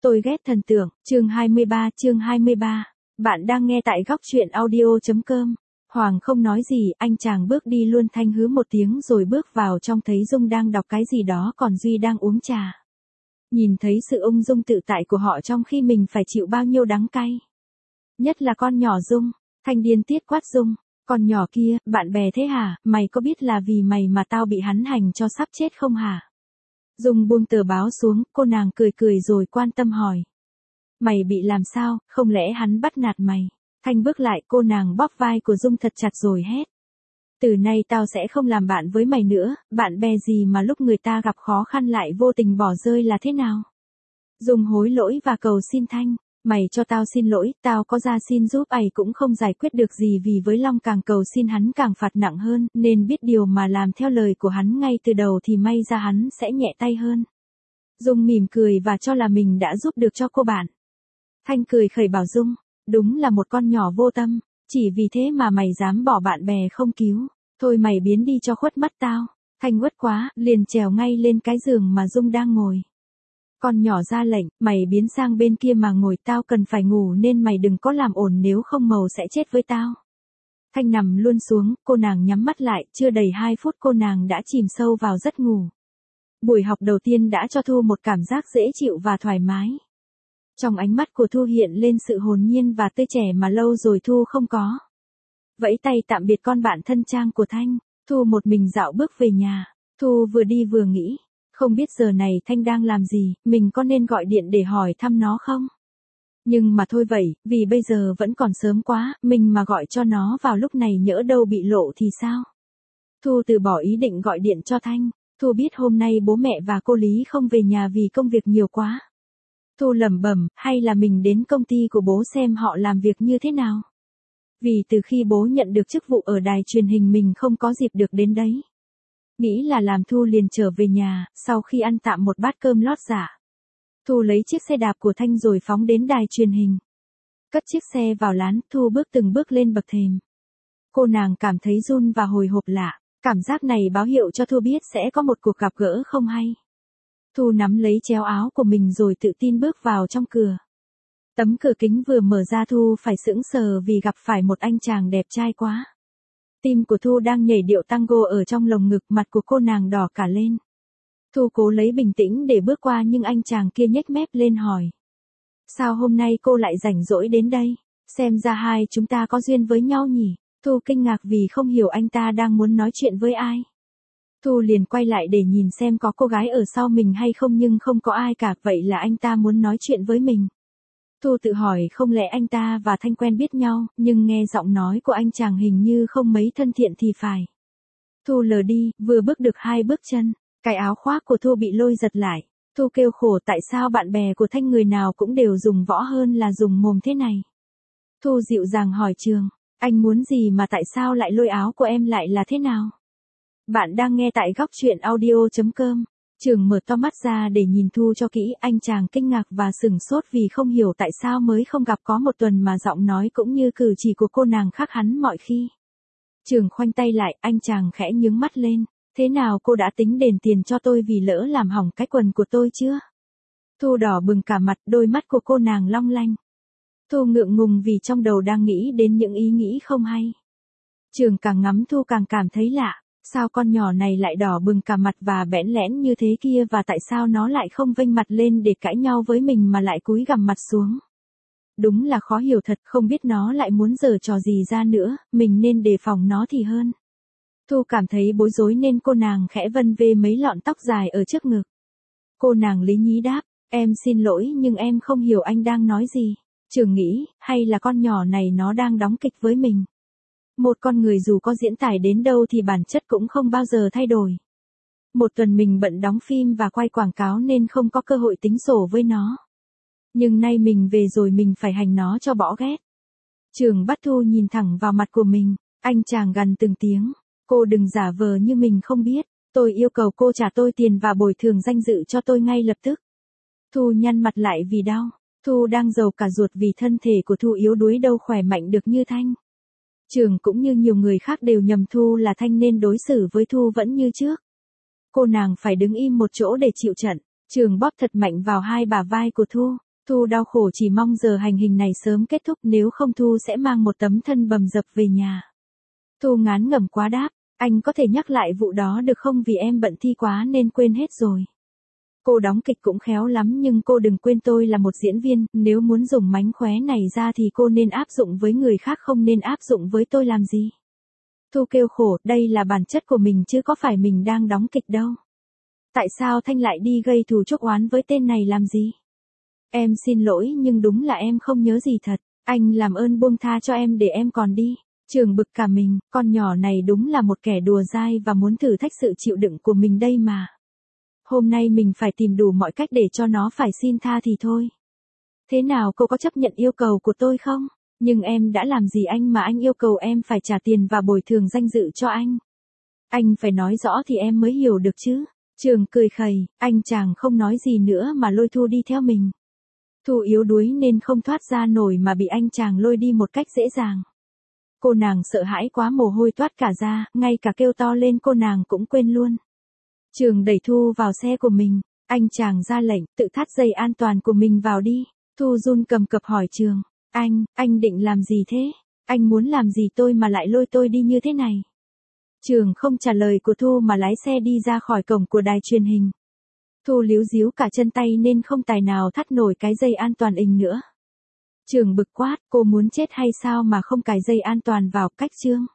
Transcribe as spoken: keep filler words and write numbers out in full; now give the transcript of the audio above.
Tôi ghét thần tượng, chương hai mươi ba, chương hai mươi ba. Bạn đang nghe tại góc truyện audio.com. Hoàng không nói gì, anh chàng bước đi luôn, Thanh hứ một tiếng rồi bước vào trong, thấy Dung đang đọc cái gì đó còn Duy đang uống trà. Nhìn thấy sự ung dung tự tại của họ trong khi mình phải chịu bao nhiêu đắng cay. Nhất là con nhỏ Dung, Thanh điên tiết quát Dung, con nhỏ kia, bạn bè thế hả, mày có biết là vì mày mà tao bị hắn hành cho sắp chết không hả? Dung buông tờ báo xuống, cô nàng cười cười rồi quan tâm hỏi. Mày bị làm sao, không lẽ hắn bắt nạt mày? Thanh bước lại, cô nàng bóp vai của Dung thật chặt rồi hét. Từ nay tao sẽ không làm bạn với mày nữa, bạn bè gì mà lúc người ta gặp khó khăn lại vô tình bỏ rơi là thế nào? Dung hối lỗi và cầu xin Thanh. Mày cho tao xin lỗi, tao có ra xin giúp ấy cũng không giải quyết được gì, vì với Long càng cầu xin hắn càng phạt nặng hơn, nên biết điều mà làm theo lời của hắn ngay từ đầu thì may ra hắn sẽ nhẹ tay hơn. Dung mỉm cười và cho là mình đã giúp được cho cô bạn. Thanh cười khẩy bảo Dung, đúng là một con nhỏ vô tâm, chỉ vì thế mà mày dám bỏ bạn bè không cứu, thôi mày biến đi cho khuất mắt tao. Thanh uất quá, liền trèo ngay lên cái giường mà Dung đang ngồi. Con nhỏ ra lệnh, mày biến sang bên kia mà ngồi, tao cần phải ngủ nên mày đừng có làm ồn, nếu không màu sẽ chết với tao. Thanh nằm luôn xuống, cô nàng nhắm mắt lại, chưa đầy hai phút cô nàng đã chìm sâu vào giấc ngủ. Buổi học đầu tiên đã cho Thu một cảm giác dễ chịu và thoải mái. Trong ánh mắt của Thu hiện lên sự hồn nhiên và tươi trẻ mà lâu rồi Thu không có. Vẫy tay tạm biệt con bạn thân trang của Thanh, Thu một mình dạo bước về nhà. Thu vừa đi vừa nghĩ. Không biết giờ này Thanh đang làm gì, mình có nên gọi điện để hỏi thăm nó không? Nhưng mà thôi vậy, vì bây giờ vẫn còn sớm quá, mình mà gọi cho nó vào lúc này nhỡ đâu bị lộ thì sao? Thu từ bỏ ý định gọi điện cho Thanh. Thu biết hôm nay bố mẹ và cô Lý không về nhà vì công việc nhiều quá. Thu lẩm bẩm, hay là mình đến công ty của bố xem họ làm việc như thế nào? Vì từ khi bố nhận được chức vụ ở đài truyền hình mình không có dịp được đến đấy. Nghĩ là làm, Thu liền trở về nhà, sau khi ăn tạm một bát cơm lót dạ. Thu lấy chiếc xe đạp của Thanh rồi phóng đến đài truyền hình. Cất chiếc xe vào lán, Thu bước từng bước lên bậc thềm. Cô nàng cảm thấy run và hồi hộp lạ, cảm giác này báo hiệu cho Thu biết sẽ có một cuộc gặp gỡ không hay. Thu nắm lấy chéo áo của mình rồi tự tin bước vào trong cửa. Tấm cửa kính vừa mở ra Thu phải sững sờ vì gặp phải một anh chàng đẹp trai quá. Tim của Thu đang nhảy điệu tango ở trong lồng ngực, mặt của cô nàng đỏ cả lên. Thu cố lấy bình tĩnh để bước qua nhưng anh chàng kia nhếch mép lên hỏi. Sao hôm nay cô lại rảnh rỗi đến đây? Xem ra hai chúng ta có duyên với nhau nhỉ? Thu kinh ngạc vì không hiểu anh ta đang muốn nói chuyện với ai. Thu liền quay lại để nhìn xem có cô gái ở sau mình hay không nhưng không có ai cả, vậy là anh ta muốn nói chuyện với mình. Thu tự hỏi không lẽ anh ta và Thanh quen biết nhau, nhưng nghe giọng nói của anh chàng hình như không mấy thân thiện thì phải. Thu lờ đi, vừa bước được hai bước chân, cái áo khoác của Thu bị lôi giật lại. Thu kêu khổ, tại sao bạn bè của Thanh người nào cũng đều dùng võ hơn là dùng mồm thế này. Thu dịu dàng hỏi Trường, anh muốn gì mà tại sao lại lôi áo của em lại là thế nào? Bạn đang nghe tại góc truyện audio.com. Trường mở to mắt ra để nhìn Thu cho kỹ, anh chàng kinh ngạc và sửng sốt vì không hiểu tại sao mới không gặp có một tuần mà giọng nói cũng như cử chỉ của cô nàng khác hắn mọi khi. Trường khoanh tay lại, anh chàng khẽ nhướng mắt lên, thế nào cô đã tính đền tiền cho tôi vì lỡ làm hỏng cái quần của tôi chưa? Thu đỏ bừng cả mặt, đôi mắt của cô nàng long lanh. Thu ngượng ngùng vì trong đầu đang nghĩ đến những ý nghĩ không hay. Trường càng ngắm Thu càng cảm thấy lạ. Sao con nhỏ này lại đỏ bừng cả mặt và bẽn lẽn như thế kia, và tại sao nó lại không vênh mặt lên để cãi nhau với mình mà lại cúi gằm mặt xuống? Đúng là khó hiểu thật, không biết nó lại muốn giở trò gì ra nữa, mình nên đề phòng nó thì hơn. Thu cảm thấy bối rối nên cô nàng khẽ vân vê mấy lọn tóc dài ở trước ngực. Cô nàng lý nhí đáp, em xin lỗi nhưng em không hiểu anh đang nói gì. Trường nghĩ, hay là con nhỏ này nó đang đóng kịch với mình. Một con người dù có diễn tài đến đâu thì bản chất cũng không bao giờ thay đổi. Một tuần mình bận đóng phim và quay quảng cáo nên không có cơ hội tính sổ với nó. Nhưng nay mình về rồi mình phải hành nó cho bỏ ghét. Trường bắt Thu nhìn thẳng vào mặt của mình, anh chàng gằn từng tiếng, cô đừng giả vờ như mình không biết, tôi yêu cầu cô trả tôi tiền và bồi thường danh dự cho tôi ngay lập tức. Thu nhăn mặt lại vì đau, Thu đang rầu cả ruột vì thân thể của Thu yếu đuối đâu khỏe mạnh được như Thanh. Trường cũng như nhiều người khác đều nhầm Thu là Thanh nên đối xử với Thu vẫn như trước. Cô nàng phải đứng im một chỗ để chịu trận. Trường bóp thật mạnh vào hai bả vai của Thu. Thu đau khổ chỉ mong giờ hành hình này sớm kết thúc, nếu không Thu sẽ mang một tấm thân bầm dập về nhà. Thu ngán ngẩm quá đáp, anh có thể nhắc lại vụ đó được không, vì em bận thi quá nên quên hết rồi. Cô đóng kịch cũng khéo lắm nhưng cô đừng quên tôi là một diễn viên, nếu muốn dùng mánh khóe này ra thì cô nên áp dụng với người khác, không nên áp dụng với tôi làm gì. Thu kêu khổ, đây là bản chất của mình chứ có phải mình đang đóng kịch đâu. Tại sao Thanh lại đi gây thù chuốc oán với tên này làm gì? Em xin lỗi nhưng đúng là em không nhớ gì thật, anh làm ơn buông tha cho em để em còn đi. Trường bực cả mình, con nhỏ này đúng là một kẻ đùa dai và muốn thử thách sự chịu đựng của mình đây mà. Hôm nay mình phải tìm đủ mọi cách để cho nó phải xin tha thì thôi. Thế nào, cô có chấp nhận yêu cầu của tôi không? Nhưng em đã làm gì anh mà anh yêu cầu em phải trả tiền và bồi thường danh dự cho anh? Anh phải nói rõ thì em mới hiểu được chứ. Trường cười khẩy, anh chàng không nói gì nữa mà lôi Thu đi theo mình. Thu yếu đuối nên không thoát ra nổi mà bị anh chàng lôi đi một cách dễ dàng. Cô nàng sợ hãi quá, mồ hôi toát cả ra, ngay cả kêu to lên cô nàng cũng quên luôn. Trường đẩy Thu vào xe của mình, anh chàng ra lệnh, tự thắt dây an toàn của mình vào đi. Thu run cầm cập hỏi Trường, anh, anh định làm gì thế? Anh muốn làm gì tôi mà lại lôi tôi đi như thế này? Trường không trả lời của Thu mà lái xe đi ra khỏi cổng của đài truyền hình. Thu líu díu cả chân tay nên không tài nào thắt nổi cái dây an toàn ình nữa. Trường bực quát, cô muốn chết hay sao mà không cài dây an toàn vào, cách Trương.